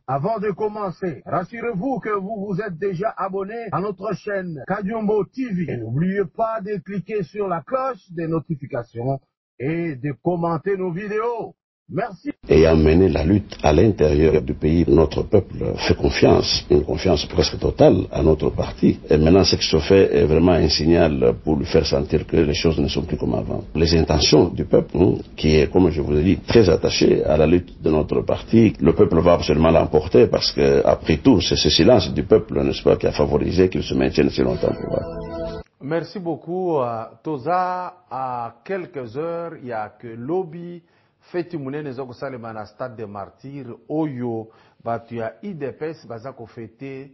Avant de commencer, rassurez-vous que vous vous êtes déjà abonné à notre chaîne Kadiombo TV. Et n'oubliez pas de cliquer sur la cloche des notifications et de commenter nos vidéos. Merci. Ayant mené la lutte à l'intérieur du pays, notre peuple fait confiance, une confiance presque totale à notre parti. Et maintenant, ce qui se fait est vraiment un signal pour lui faire sentir que les choses ne sont plus comme avant. Les intentions du peuple, qui est, comme je vous l'ai dit, très attaché à la lutte de notre parti, le peuple va absolument l'emporter parce que, après tout, c'est ce silence du peuple, n'est-ce pas, qui a favorisé qu'il se maintienne si longtemps au pouvoir. Merci beaucoup, Toza. À quelques heures, il n'y a que lobby. Feti Mounene Zoko Salemana Stade des Martyrs, Oyo, Batuya IDPS, Bazako fêté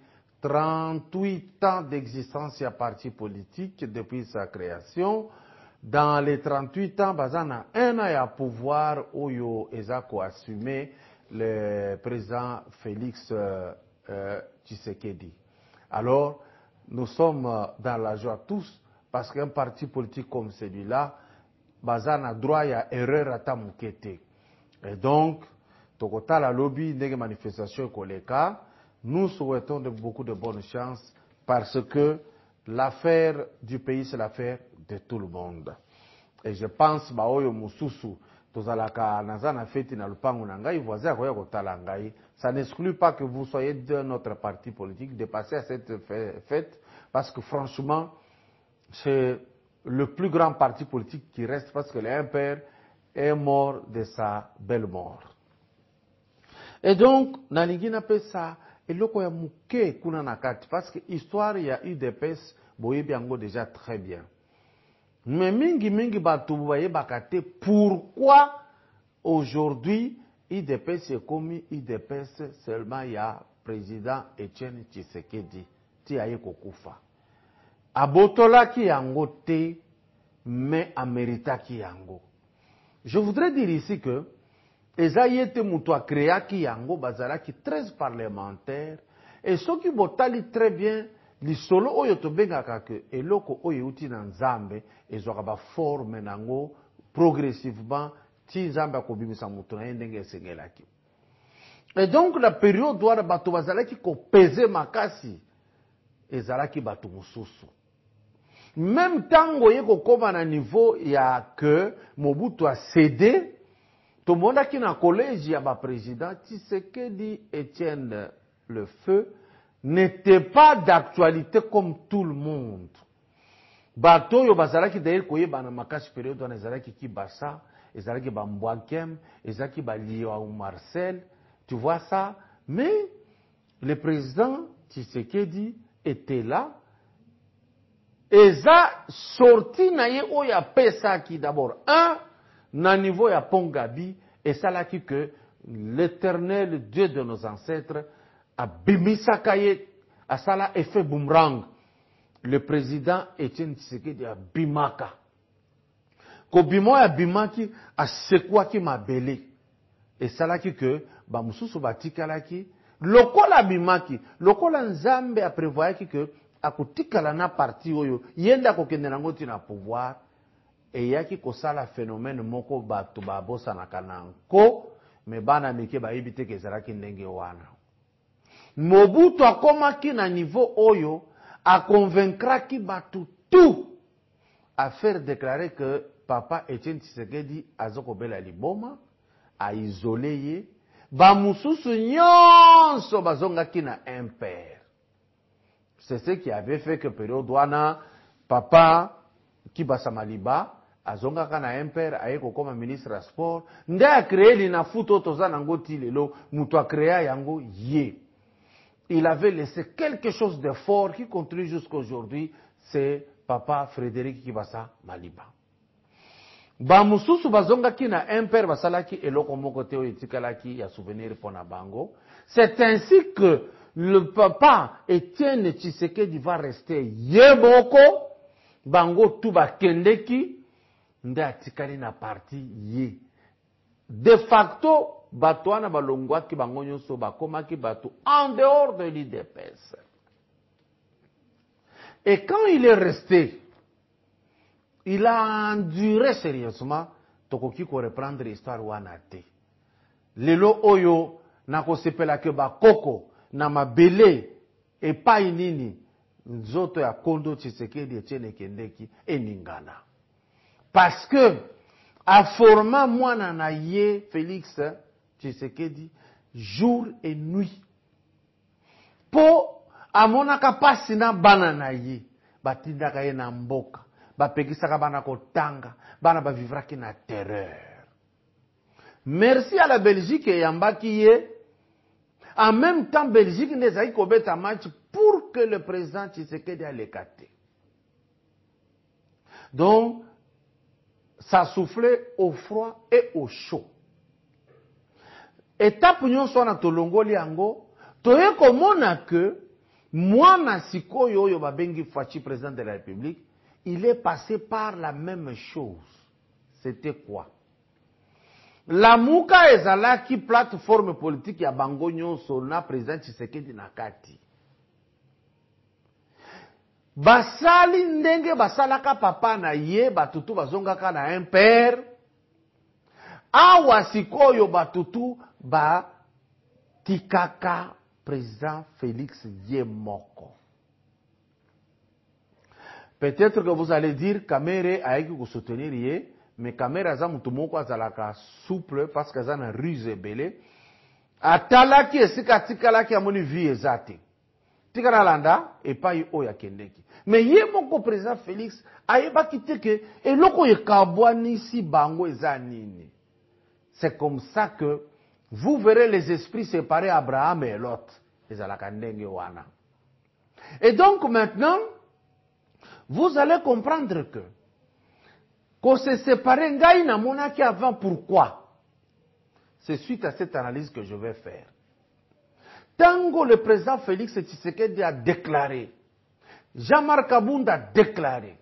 38 ans d'existence à parti politique depuis sa création. Dans les 38 ans, Bazana un an à pouvoir, Oyo Ezako assumé le président Félix Tshisekedi. Alors, nous sommes dans la joie tous parce qu'un parti politique comme celui-là, bazana droit ya erreur ata mukete. Et donc, tokota la lobby nege manifestation koleka, nous souhaitons beaucoup de bonnes chances parce que l'affaire du pays c'est l'affaire de tout le monde. Et je pense baoyo mususu tozalaka nazana feti na lupango na ngai voisin akoya kotala ngai, ça n'exclut pas que vous soyez de notre parti politique de passer à cette fête parce que franchement c'est le plus grand parti politique qui reste parce que l'impère est mort de sa belle mort. Et donc, nalingi na pesa eloko ya muke kuna nakati parce que histoire ya UDPS boyebi yango déjà très bien. Mais mingi batu boye bakate pourquoi aujourd'hui UDPS est comme UDPS seulement ya président Etienne Tshisekedi ti aye kokufa. Abotolaki yango te, mais ameritaki yango. Je voudrais dire ici que Ezayete Moutoua créaki yango bazalaki 13 parlementaires et ceux qui botali très bien lisolo oyo tobengaka que eloko oyo uti na nzambe ezwaka ba forme nango progressivement ti nzambe akobimisa mutu na ndenge esengelaki. Et donc la période wana bato bazalaki ko peser makasi ezalaki bato mususu. Même tango yeko koma na niveau ya que Mobutu a cédé, tout le monde qui na collège ya ba président Tshisekedi Etienne le feu n'était pas d'actualité comme tout le monde. Bato yo bazalaki d'ailleurs koyeba na makasi période wana ezalaki Kibasa, ezalaki ba Mbwakem, ezalaki ba Liwa ou Marcel, tu vois ça, mais le président Tshisekedi était là. Eza sorti na ye oya pesa ki d'abord na niveau ya Pongabi et ça là qui que l'éternel Dieu de nos ancêtres a bimisaka ye a sala effet boomerang. Le président Etienne Tshisekedi a bimaka ko bimo ya bimaki a sekwaki mabele et ça là qui que ba mususu batikalaki lokola bimaki lokola nzambe a prévoyaki que akotikala na parti oyo yenda kokende nango tina pouvoir et yaki kosala phénomène moko bato babosanaka nango me bana mike bayebi te kezalaki ndenge wana. Mobutu akomaki na niveau oyo aconvaincraki bato tout à faire déclarer que papa Etienne Tshisekedi azokobela liboma a isolé ye ba mususu nyonso bazongaki na impère. C'est ce qui avait fait que période wana papa Kibasa Maliba azongaka na impère ayeko comme ministre à sport nde a créé lina futo toza nango ti lelo muto a créé yango ye. Il avait laissé quelque chose de fort qui continue jusqu'aujourd'hui, c'est papa Frédéric Kibasa Maliba. Ba mususu bazongaki na impère basalaki eloko moko te oyo etikalaki ya souvenir pona bango. C'est ainsi que le papa Etienne Tshisekedi va rester yeboko, bango tuba kendeki, nde atikali na parti ye. De facto, bato wana balongwaki bango nyonso bakomaki bato en dehors de l'IDPS. Et quand il est resté, il a enduré sérieusement, tokoki ko reprendre l'histoire wana te. Lelo oyo, na kosepelaka bakoko na mabele epai nini nzoto ya Kondo Tshisekedi Etienne Ekendeki eningana. Parce que aforma mwana na ye Félix Tshisekedi jour et nuit. Po amonaka pasi na bana na ye batindaka ye na mboka bapekisaka bana kotanga bana bavivraki na terreur. Merci à la Belgique et yambaki ye. En même temps, Belgique n'est pas un match pour que le président Tshisekedi ait l'écarté. Donc, ça soufflait au froid et au chaud. Étape nous soit na tolongo liango, toye komona que moi na sikoyo yo babengi Fachi président de la République, il est passé par la même chose. C'était quoi? La muka ezalaki plateforme politique ya bango nyonso na président Tshisekedi na kati. Basali ndenge basalaka papa na ye batutu bazongaka na un père. Awa sikoyo batutu ba tikaka président Félix Yemoko. Peut-être que vous allez dire Kamere a écrit pour soutenir ye. Mais Kamere aza mutu moko azalaka souple parce que aza na ruse ebele. Atalaki esika tikalaki amoni vie ezate. Tikala landa epai oya kendeki. Mais ye moko président Félix ayebaki te ke eloko ekabwanisi bango eza nini. C'est comme ça que vous verrez les esprits séparés Abraham et Lot. Ezalaka ndenge wana. Et donc maintenant, vous allez comprendre que qu'on se séparait ngai na monaki avant, pourquoi? C'est suite à cette analyse que je vais faire. Tango le président Félix Tshisekedi a déclaré, Jean-Marc Kabunda a déclaré,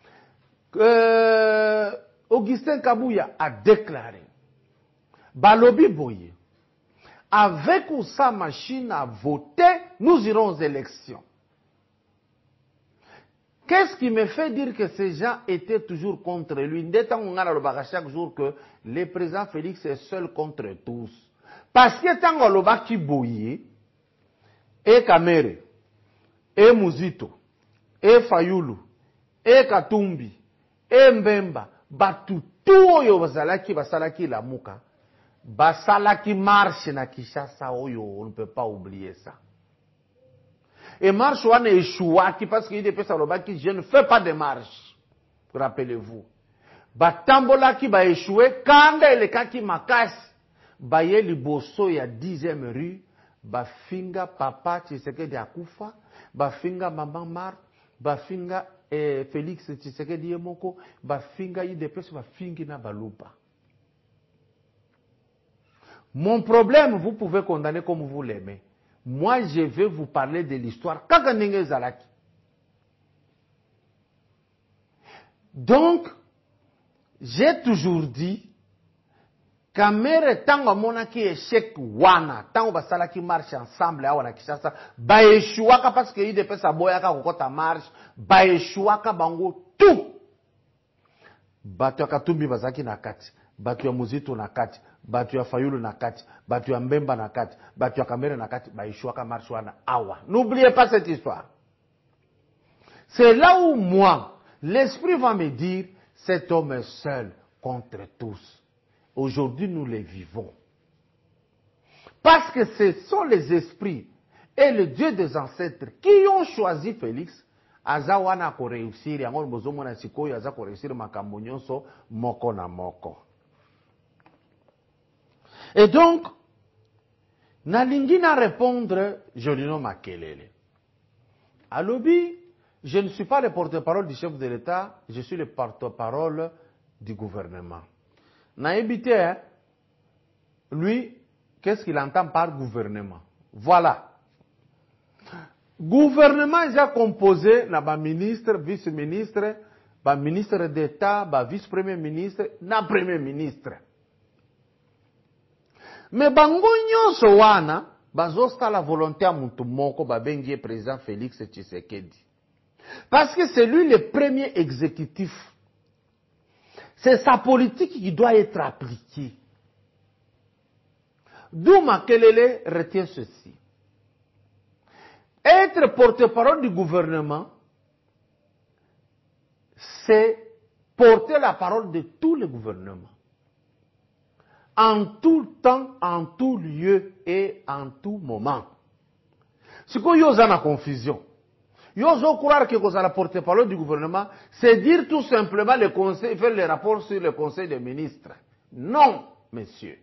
Augustin Kabouya a déclaré, Balobi Boye, avec ou sa machine à voter, nous irons aux élections. Qu'est-ce qui me fait dire que ces gens étaient toujours contre lui? N'étant on a chaque jour que le président Félix est seul contre tous. Parce que tant on l'a qui bouillit, et Kamere, et Muzito, et Fayulu, et Katumbi, et Mbemba, batutu oyo basalaki basalaki la muka, basalaki marche na Kinshasa oyo, on ne peut pas oublier ça. Et marche wana échouaki parce qu'il dépêche à l'obaki, je ne fais pas de marche. Rappelez-vous. Batambolaki ba échoué, kanda elekaki makasi, baye liboso ya 10e rue, bafinga papa Tshisekedi akufa, bafinga maman Marthe, bafinga Félix Tshisekedi Yemoko, bafinga IDPS, bafingi na balupa. Mon problème, vous pouvez condamner comme vous l'aimez. Moi, je vais vous parler de l'histoire. Kaganenge Zalaki. Donc, j'ai toujours dit, Kamere tango monaki échec wana, tango basalaki marche ensemble awa na Kinshasa, ba échouaka parce que IDP sa boyaka kokota marche, ba échouaka bango tout. Batu ya Katumbi bazaki na kati, batu ya Muzito na kati, batu ya Fayulu na kati, batu ya Mbemba na kati, batu ya Kamere na kati, ba échouaka marche wana awa. N'oubliez pas cette histoire. C'est là où moi, l'esprit va me dire, cet homme est seul contre tous. Aujourd'hui, nous les vivons. Parce que ce sont les esprits et le Dieu des ancêtres qui ont choisi Félix. Azawana ko réussir, yango bozomo na sikoyo aza ko réussir makambo nyonso moko na moko. Et donc, nalingi na répondre Jolino Makelele. Alobi, je ne suis pas le porte-parole du chef de l'État, je suis le porte-parole du gouvernement. Naïbité, lui, qu'est-ce qu'il entend par gouvernement? Voilà. Gouvernement est composé na ba ministre, vice-ministre, ba ministre d'État, ba vice-premier ministre, na premier ministre. Mais bango nyonso wana bazosta la volonté à mutu moko ba bengi président Félix Tshisekedi. Parce que c'est lui le premier exécutif. C'est sa politique qui doit être appliquée. D'où Makelele retient ceci. Être porte-parole du gouvernement, c'est porter la parole de tous les gouvernements. En tout temps, en tout lieu et en tout moment. Ce qu'il y a une confusion. Il y a croire que la porte-parole du gouvernement, c'est dire tout simplement le conseil, faire les rapports sur le conseil des ministres. Non, messieurs.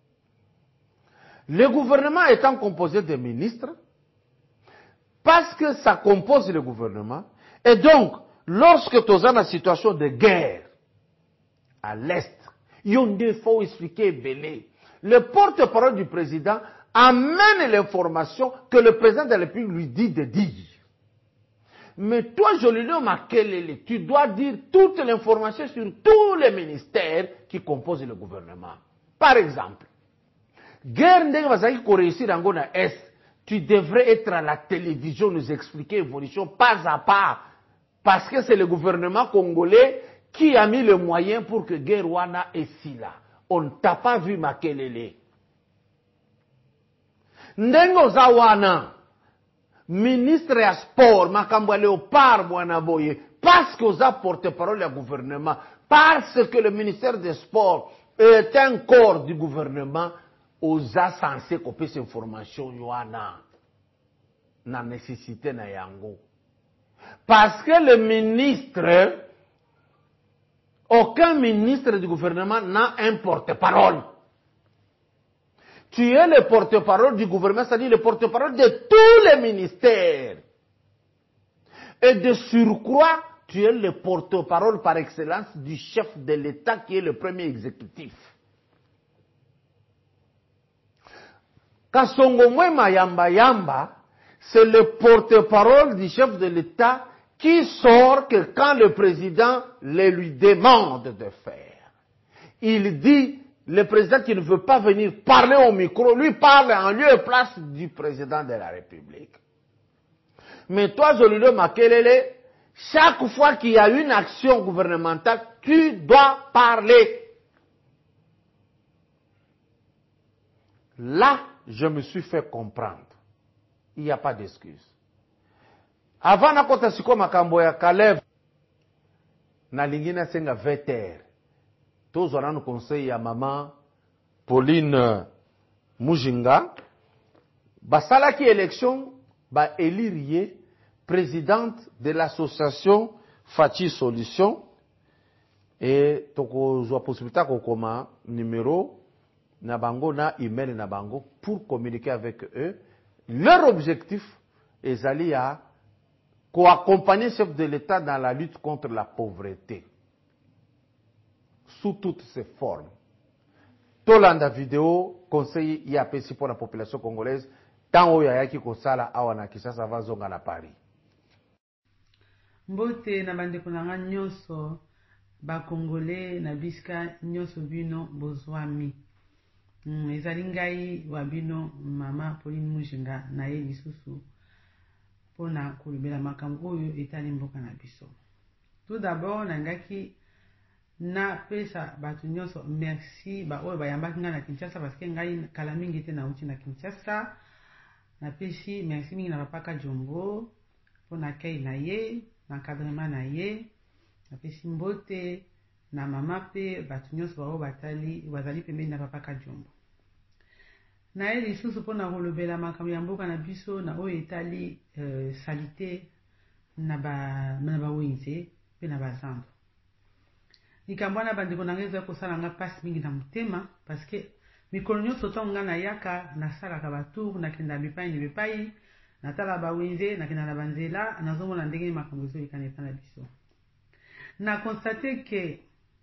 Le gouvernement étant composé de ministres, parce que ça compose le gouvernement, et donc, lorsque tu es dans une situation de guerre, à l'Est, il faut expliquer belé. Le porte-parole du président amène l'information que le président de la République lui dit de dire. Mais toi, Jolino Makelele, tu dois dire toute l'information sur tous les ministères qui composent le gouvernement. Par exemple, guerre ndenge qui réussir dans la Est, tu devrais être à la télévision nous expliquer l'évolution pas à pas. Parce que c'est le gouvernement congolais qui a mis les moyens pour que guerre wana est si là. On ne t'a pas vu Makelele. Ndengo Zawana, ministre ya sport, Makambo Léopard Mouanaboye, parce que vous avez porte-parole du gouvernement, parce que le ministère des Sports est un corps du gouvernement, vous avez censé copier ces informations, Yoana, na nécessité na yango. Parce que le ministre, aucun ministre du gouvernement n'a un porte-parole. Tu es le porte-parole du gouvernement, c'est-à-dire le porte-parole de tous les ministères. Et de surcroît, tu es le porte-parole par excellence du chef de l'État qui est le premier exécutif. Kasongo Mwema Yamba Yamba, c'est le porte-parole du chef de l'État qui sort que quand le président le lui demande de faire. Il dit, le président qui ne veut pas venir parler au micro, lui parle en lieu et place du président de la République. Mais toi, Jolino Makelele, chaque fois qu'il y a une action gouvernementale, tu dois parler. Là, je me suis fait comprendre. Il n'y a pas d'excuse. Avant na kota siko makambo ya Kalev, na lingina senga veter. Tozo na no conseil ya maman Pauline Mujinga, basala ki élection, ba élire présidente de l'association Fachi Solution, et toko zo possibilité ko koma numéro na bango na email na bango pour communiquer avec eux. Leur objectif est d'aller à accompagner le chef de l'État dans la lutte contre la pauvreté, sous toutes ses formes. Tolanda vidéo conseil IAPC pour la population congolaise, tant au yaya ki kosala awana Kinshasa vazonga na Paris. Mbote na bandeko na nyonso ba congolais na biska nyonso bino bozwami. Ezali ngai wa bino mama Pauline Mujinga na ye lisusu pona kolobela makambo oyo etali mboka na biso. Tout d'abord nangaki na pesa batu nyonso merci ba oyo bayambaki nga na Kinshasa parce que ngai kala mingi te na uti na Kinshasa. Na pesi merci mingi na papa Kajombo pona kei na ye na encadrement na ye. Na pesi mbote na mama pe batu nyonso ba oyo batali bazali pembeni na papa Kajombo. Na ye lisusu pona kolobela makambo ya mboka na biso na oyo etali salite na ba wenze pe na bazando. Likambo wana bandeko na ngai eza kosala nga pasi mingi na motema parce que mikolo nyonso ntango nga nayaka nasalaka batour nakenda bipai na bipai natala bawenze nakenda na banzela nazomona ndenge makambo ezoyekana epa na biso. Na constate ke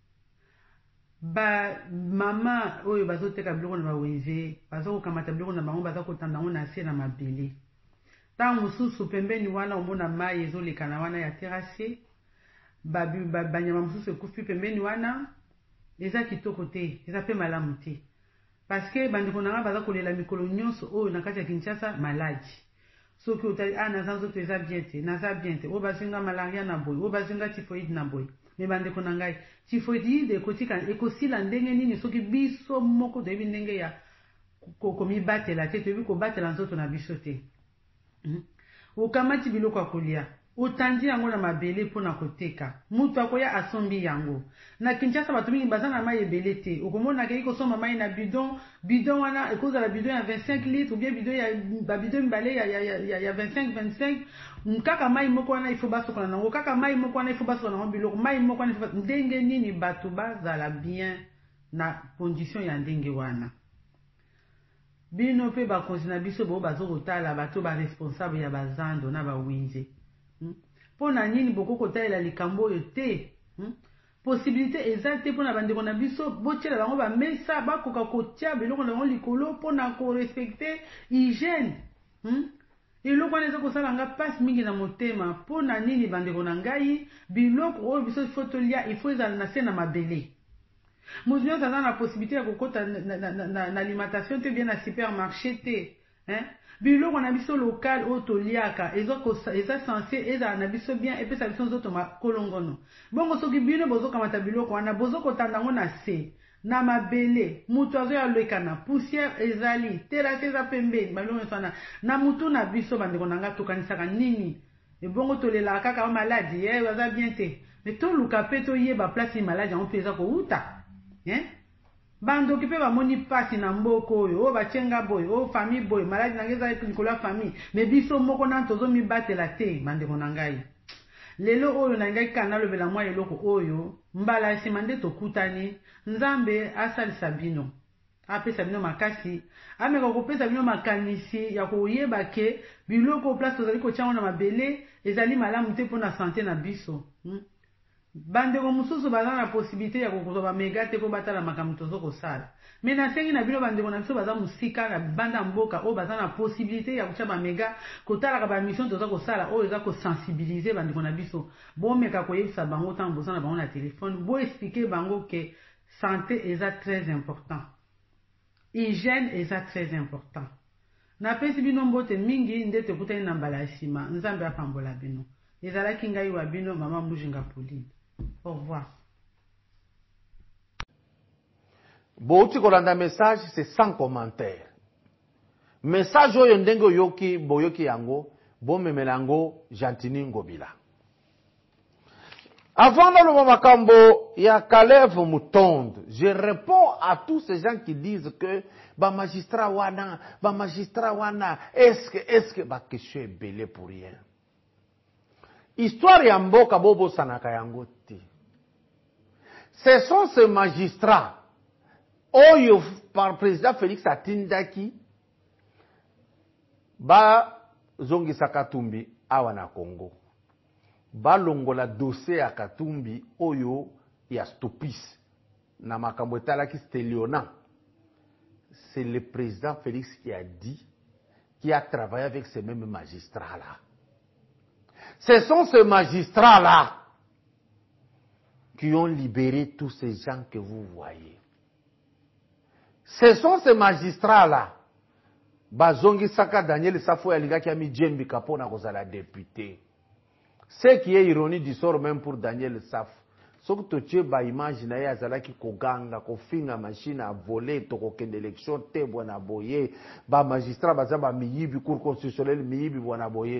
ba mama oyo bazoteka biloko na bawenze bazokokamata biloko na bango bazakotanda yango na se na mabele. Ntango mosusu pembeni wana omona mai ezoleka na wana ya terrasse banyama mosusu ekufi pembeni wana eza kitoko te, eza pe malamu te. Parce que bandeko na nga baza kolela mikolo nyonso oyo na kati ya Kinshasa maladi. Soki otali naza nzoto eza bien te, naza bien te, oyo bazinga malaria na boy, oyo bazinga typhoïde na boy. Me bandeko na ngai, typhoïde ekosila ndenge nini soki biso moko toyebi ndenge ya komibatela te toyebi kobatela nzoto na biso te. Okamati biloko ya kolia otandi yango na mabele mpona koteka, mutu akoya asombi yango. Na Kinshasa bato mingi baza na mai ebele te, okomona akei kosomba mai na bidon wana ekozala bidon ya 25 litres ou bien bidon mibale ya 25 kaka mai moko wana ifo basokola nango, kaka mai moko wana ifo basokola nango biloko, mai moko wana ifo ndenge nini bato bazala bien na condition ya ndenge wana. Bino pe bakonzi na biso bo bazokotala bato ba responsable ya bazando na bawinze. Pona nini boko kotalela likambo oyo te? Possibilité eza te pona bandeko na biso botiela bango ba mesa bakoka kotia biloko na bango likolo pona ko respecter hygiène. Eloko wana eza kosala nga passe mingi na motema. Pona nini bandeko na ngai biloko oyo biso ifo tolia ifo ezala na se na mabele. Moto nyonso aza na possibilité ya kokota na alimentation te bien na supermarché te. Biloko na biso local oyo toliaka eza censé ezala na biso bien epesa biso nzoto makolongono. Bongo soki bino bozokamata biloko wana bozokotanda yango na se na mabele, mutu azoya lekana, poussière ezali, terrasse eza pembeni, balongo nyonso wana na mutu na biso bandeko na nga tokanisaka nini? Ebongo tolelaka kaka maladi baza bien te, mais toluka pe toyeba place maladi yango mpe eza kouta. Bandoki pe bamoni pasi na mboko oyo, o bachenga boy, o famille boy, maladi na ngeza likolo ya famille, mais biso moko na tozomi batela te bandeko na ngai. Lelo oyo na ngai kana lobela mwa eloko oyo, mbala esima nde tokutani, Nzambe asalisa bino. Apesa bino makasi, ameka kopesa bino makanisi ya koyeba ke biloko place tozali kotiango na mabele ezali malamu te mpona santé na biso. Bandeko mususu baza na possibilité ya kokozwa bamega te po batala makambo tozokosala. Me nasengi na bino bandeko na biso baza musika na banda mboka oyo baza na possibilité ya kotia bamega kotalaka bamission tozokosala oyo eza kosensibiliser bandeko na biso. Bomeka koyebisa bango ntango boza na bango na telefone, bo expliquer bango ke santé eza très important. Hygiène eza très important. Napesi bino mbote mingi nde tokutani na mbala ya nsima. Nzambe apambola bino. Ezalaki ngai wa bino Mama Mujinga Pauline. Au revoir. Bouti kolanda message, c'est sans commentaire. Message oyo ndenge oyoki boyoki yango, bomemelango Jantini Ngobila. Avant de makambo ya Caleb Mutonde, je réponds à tous ces gens qui disent que ba magistrat wana, est-ce que ba question est belé pour rien. Histoire ya mboka bobo sanaka yango te. Ce sont ces magistrats oyo par président Félix atindaki ba zongisa Katumbi awa na Congo. Ba longola dossier ya Katumbi oyo ya Stopis na makambo etalaki Stéliona. C'est le président Félix qui a dit, qui a travaillé avec ces mêmes magistrats-là. Ce sont ces magistrats-là qui ont libéré tous ces gens que vous voyez. Ce sont ces magistrats-là. Bazongi Saka Daniel Safo Yaliga qui a mis Djembi Kapona Kozala député. Ce qui est ironie du sort même pour Daniel Saf. Ce que tu as imaginé, c'est que Koganga, Kofinga, machine à voler, token d'élection, te bona boye, ba magistrat, ba miyibi, cour constitutionnel, miyibi, bona boye.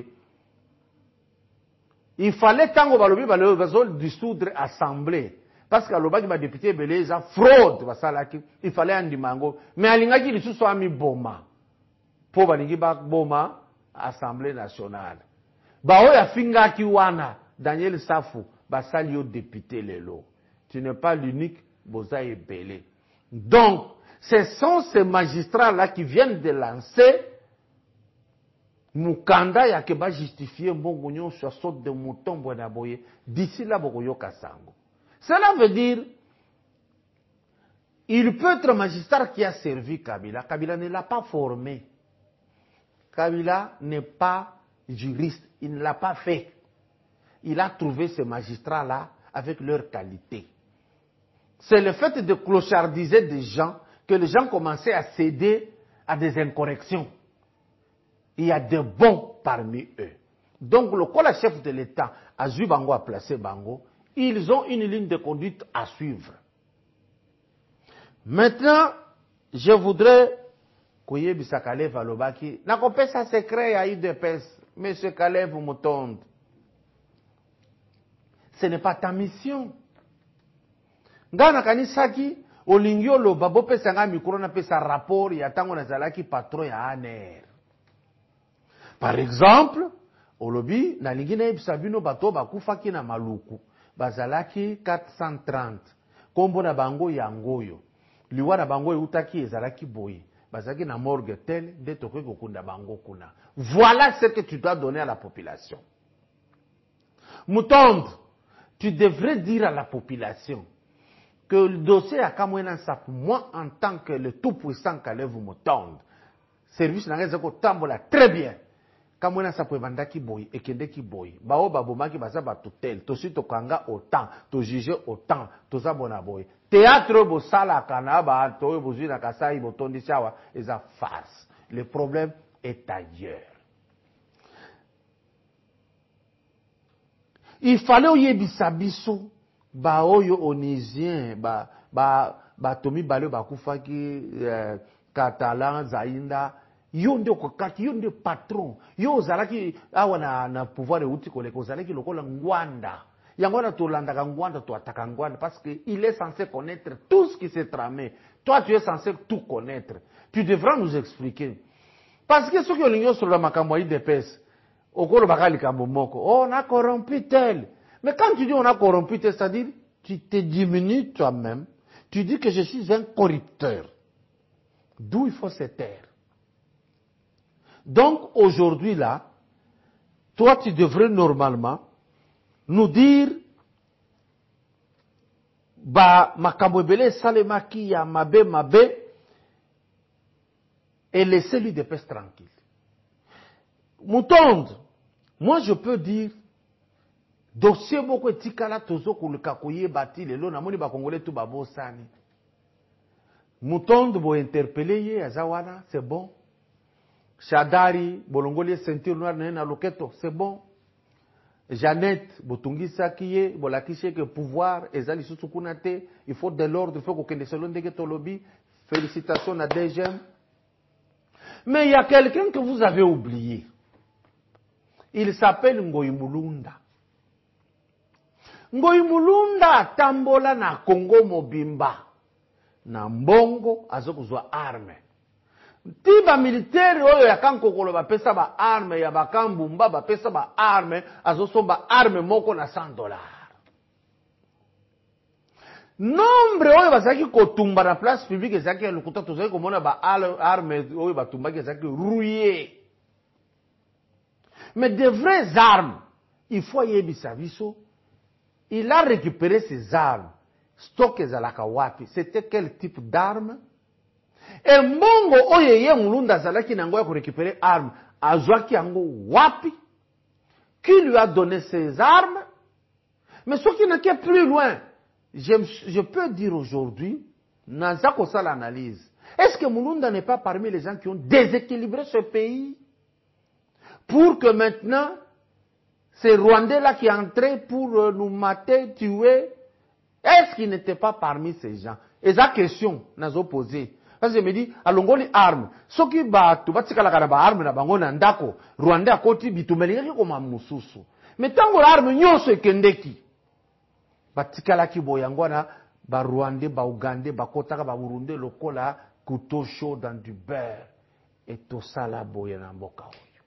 Il fallait tango balobi balobazol dissoudre assemblée parce que alobaki ba député beleza fraude basalaki il fallait andimango mais alingaki lisusu ami boma po balingi ba boma assemblée nationale ba oya fingaki wana Daniel Safu basali yo député lelo tu n'es pas l'unique boza ebele. Donc ce sont ces magistrats là qui viennent de lancer Mukanda ya keba justifier mbongo nyonso saute de mouton bwana boye d'ici là bokoyoka sango. Cela veut dire il peut être magistrat qui a servi Kabila. Kabila ne l'a pas formé. Kabila n'est pas juriste, il ne l'a pas fait. Il a trouvé ces magistrats là avec leur qualité. C'est le fait de clochardiser des gens que les gens commençaient à céder à des incorrections. Il y a de bons parmi eux. Donc, le chef de l'État a vu Bango à placer Bango. Ils ont une ligne de conduite à suivre. Maintenant, je voudrais koyebisa Kalev alobaki nakopesa secret ya UDPS. Monsieur Kalev Mutondo, ce n'est pas ta mission. Ngana kanisaki olingi oloba bopesa nga mikro na pesa rapport ya tango nazalaki patron ya ANR. Par exemple, olobi nalingi nayebisa bino bato bakufaki na maluku bazalaki 430. Kombo na bango yangoyo. Liwa na bango eutaki ezalaki boye. Bazalaki na morgue tel de tokoki kokunda bango kuna. Voilà ce que tu dois donner à la population. Mutondo, tu devrais dire à la population que le dossier à Kamwena Sap, moi en tant que le tout-puissant Kalev Mutondo, service n'a rien tambola très bien. Kamwena Sap evandaki boy, ekendeki boy. Bao babomaki baza batutel, tosi tokanga autant, to juger autant, to zabona boy. Théâtre bosala kanaba, to bozu na kasai botondi sawa, eza farce. Le problème est ailleurs. Il fallait oyebisa biso ba oyo onisien ba tomi bale bakufaki catalan zainda yo nde kokati yo nde patron yo ozalaki awa na pouvoir euti koleka ozalaki lokola ngwanda yango na tolandaka ngwanda to ataka ngwanda parce que il est censé connaître tout ce qui s'est tramé. Toi tu es censé tout connaître. Tu devras nous expliquer parce que ceux qui ont l'union sur la makambo IDPS okolo bakali kambo moko on a corrompu tel. Mais quand tu dis on a corrompu tel, c'est-à-dire tu te diminues toi-même, tu dis que je suis un corrupteur. D'où il faut se taire. Donc aujourd'hui là, toi tu devrais normalement nous dire ba makambo ebele salemaki ya mabe et laisser lui des pèses tranquilles. Mutondo, moi je peux dire dossier moko etikala tozo koluka koyeba ti lelo namoni ba congolais tout babosani. Mutondo bo interpeller ye azawana, c'est bon. Shadari bolongoli ceinture noire na loketo, c'est bon. Jeannette botungisa kiye bolakishe que pouvoir ezali susu kuna te, il faut de l'ordre, il faut kokende selon ndenge tolobi. Félicitations à DGM. Mais il y a quelqu'un que vous avez oublié. Il s'appelle Ngoyi Mulunda. Ngoyi Mulunda tambola na Congo mobimba. Na mbongo azokuzwa arme. Tiba militaire oyo ya kankokolo bapesa ba arme ya bakambumba bapesa ba arme azosomba arme moko na $100. Nombre oyo bazaki kotumba na place publique ezaki ya lokuta tozaki komona ba arme oyo batumbaki ezaki rouillé. Mais de vraies armes, il faut yebisa biso. Il a récupéré ses armes. Stock ezalaka wapi. C'était quel type d'armes? Et mbongo oye ye mulunda zalaki nango ya ko récupérer armes. Azwaki yango wapi? Qui lui a donné ses armes? Mais ce qui n'est que plus loin, je peux dire aujourd'hui, naza kosa l'analyse. Est-ce que Mulunda n'est pas parmi les gens qui ont déséquilibré ce pays? Pour que maintenant, ces Rwandais-là qui entraient pour nous mater, tuer, est-ce qu'ils n'étaient pas parmi ces gens? Et la question, nous posé. Parce que je me dis, alongoli arme. Ce qui bat, tu vas te faire la arme na bango na ndako. Rwandais à côté bitumeliki comme mususu. Mais tant que l'arme nyonso ekendeki. Batikala ki boyangwana, ba Rwandais, ba Ougandais, ba Kotaka, ba Burundais, lokola, couteau chaud dans du beurre. Et tout ça là boyana mboka.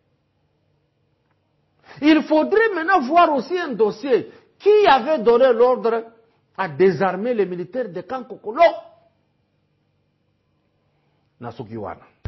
Il faudrait maintenant voir aussi un dossier. Qui avait donné l'ordre à désarmer les militaires de Kankokolo? Nasukiwana.